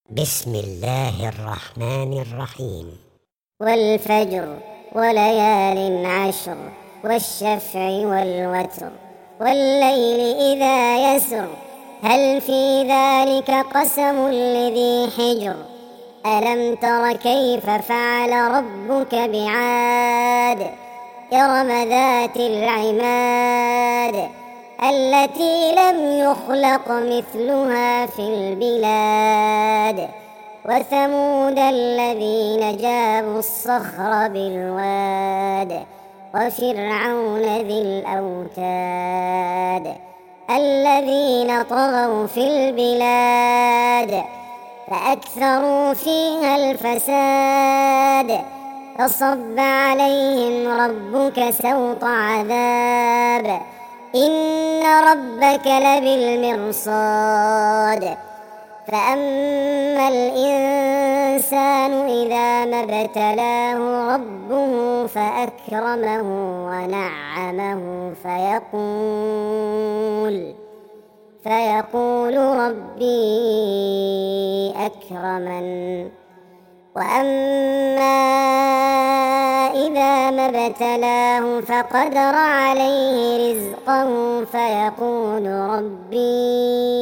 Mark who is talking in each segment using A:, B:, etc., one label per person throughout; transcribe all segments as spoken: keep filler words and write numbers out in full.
A: بسم الله الرحمن الرحيم.
B: والفجر وليال عشر والشفع والوتر والليل إذا يسر هل في ذلك قسم لذي حجر ألم تر كيف فعل ربك بعاد إرم ذات العماد التي لم يخلق مثلها في البلاد وثمود الذين جابوا الصخر بالواد وفرعون ذي الأوتاد الذين طغوا في البلاد فأكثروا فيها الفساد فصب عليهم ربك سوط عذاب إن ربك لبالمرصاد فأما الإنسان إذا ما ابتلاه ربه فأكرمه ونعمه فيقول فيقول ربي أكرمن وأما إذا ما ابتلاه فقدر عليه رزقه فيقول ربي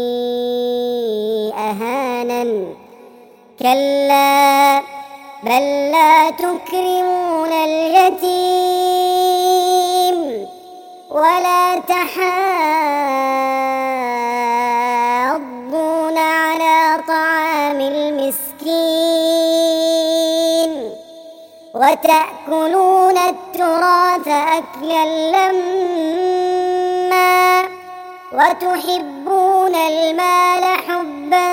B: أهانن كلا بل لا تكرمون اليتيم ولا تحاضون على طعام المسكين وتأكلون التراث أكلا لما وتحبون المال حبا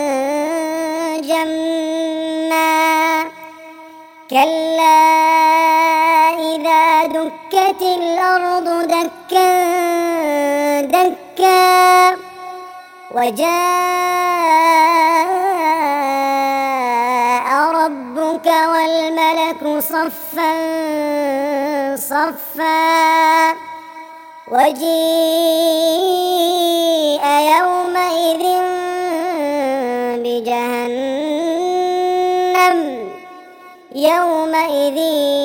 B: جما كلا إذا دكت الأرض دكا دكا وجاء ربك والملك صفا صفا وجيء يومئذ بجهنم يومئذ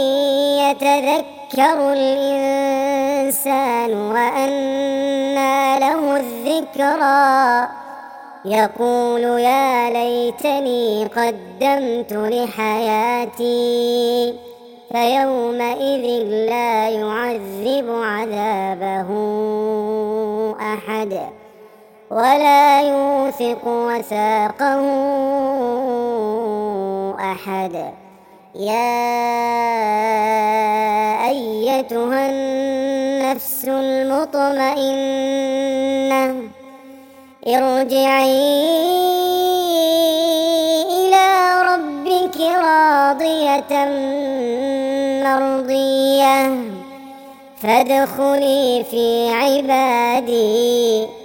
B: يتذكر الإنسان وأنى له الذكرى يقول يا ليتني قدمت لحياتي فيومئذ لا يعذب عذابه أحد ولا يوثق وثاقه أحد يا أيتها النفس المطمئنة ارجعي إلى ربك راضية مرضية فادخلي في عبادي وادخلي جنتي.